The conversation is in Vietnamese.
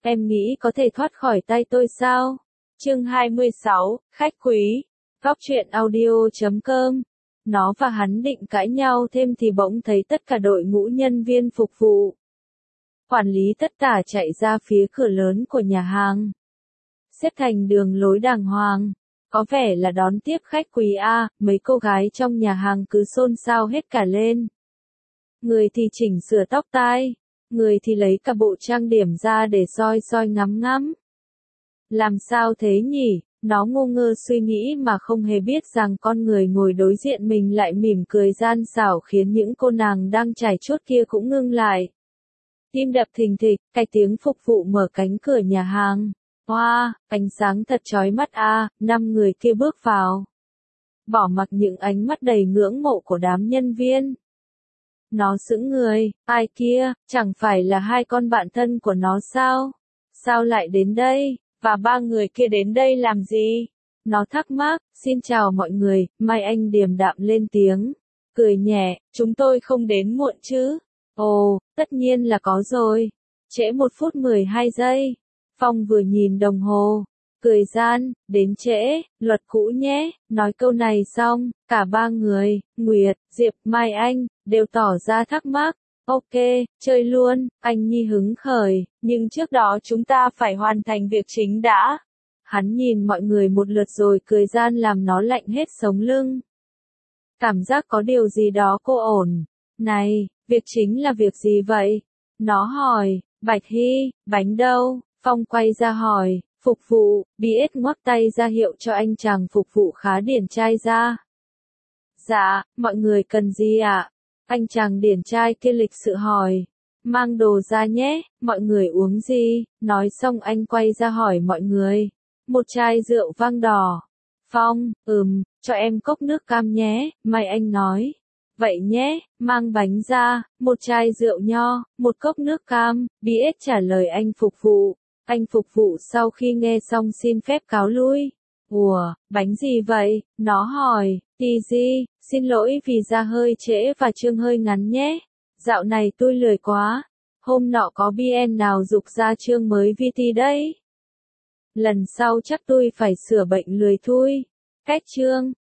Em nghĩ có thể thoát khỏi tay tôi sao? Chương 26, khách quý. Góc truyện audio.com. Nó và hắn định cãi nhau thêm thì bỗng thấy tất cả đội ngũ nhân viên phục vụ. Quản lý tất tả chạy ra phía cửa lớn của nhà hàng. Xếp thành đường lối đàng hoàng. Có vẻ là đón tiếp khách quý a, mấy cô gái trong nhà hàng cứ xôn xao hết cả lên. Người thì chỉnh sửa tóc tai, người thì lấy cả bộ trang điểm ra để soi soi ngắm ngắm. Làm sao thế nhỉ? Nó ngu ngơ suy nghĩ mà không hề biết rằng con người ngồi đối diện mình lại mỉm cười gian xảo khiến những cô nàng đang trải chuốt kia cũng ngưng lại. Tim đập thình thịch, cái tiếng phục vụ mở cánh cửa nhà hàng. Wow, ánh sáng thật chói mắt a, 5 người kia bước vào. Bỏ mặc những ánh mắt đầy ngưỡng mộ của đám nhân viên. Nó sững người, ai kia, chẳng phải là hai con bạn thân của nó sao? Sao lại đến đây, và 3 người kia đến đây làm gì? Nó thắc mắc, xin chào mọi người, Mai Anh điềm đạm lên tiếng. Cười nhẹ, chúng tôi không đến muộn chứ? Ồ, tất nhiên là có rồi. Trễ 1 phút 12 giây. Phong vừa nhìn đồng hồ. Cười gian, đến trễ, luật cũ nhé. Nói câu này xong, cả 3 người, Nguyệt, Diệp, Mai Anh, đều tỏ ra thắc mắc. Ok, chơi luôn, anh Nhi hứng khởi, nhưng trước đó chúng ta phải hoàn thành việc chính đã. Hắn nhìn mọi người một lượt rồi cười gian làm nó lạnh hết sống lưng. Cảm giác có điều gì đó cô ổn. Này, việc chính là việc gì vậy? Nó hỏi, Bạch Hy, bánh đâu? Phong quay ra hỏi, phục vụ, BS ngoắc tay ra hiệu cho anh chàng phục vụ khá điển trai ra. Dạ, mọi người cần gì ạ? Anh chàng điển trai kia lịch sự hỏi. Mang đồ ra nhé, mọi người uống gì? Nói xong anh quay ra hỏi mọi người. Một chai rượu vang đỏ. Phong, cho em cốc nước cam nhé, Mai Anh nói. Vậy nhé, mang bánh ra, một chai rượu nho, một cốc nước cam, BS trả lời anh phục vụ. Anh phục vụ sau khi nghe xong xin phép cáo lui. Ủa, bánh gì vậy? Nó hỏi, TG, xin lỗi vì ra hơi trễ và chương hơi ngắn nhé. Dạo này tôi lười quá. Hôm nọ có BN nào giục ra chương mới VT đấy. Lần sau chắc tôi phải sửa bệnh lười thui. Cách chương.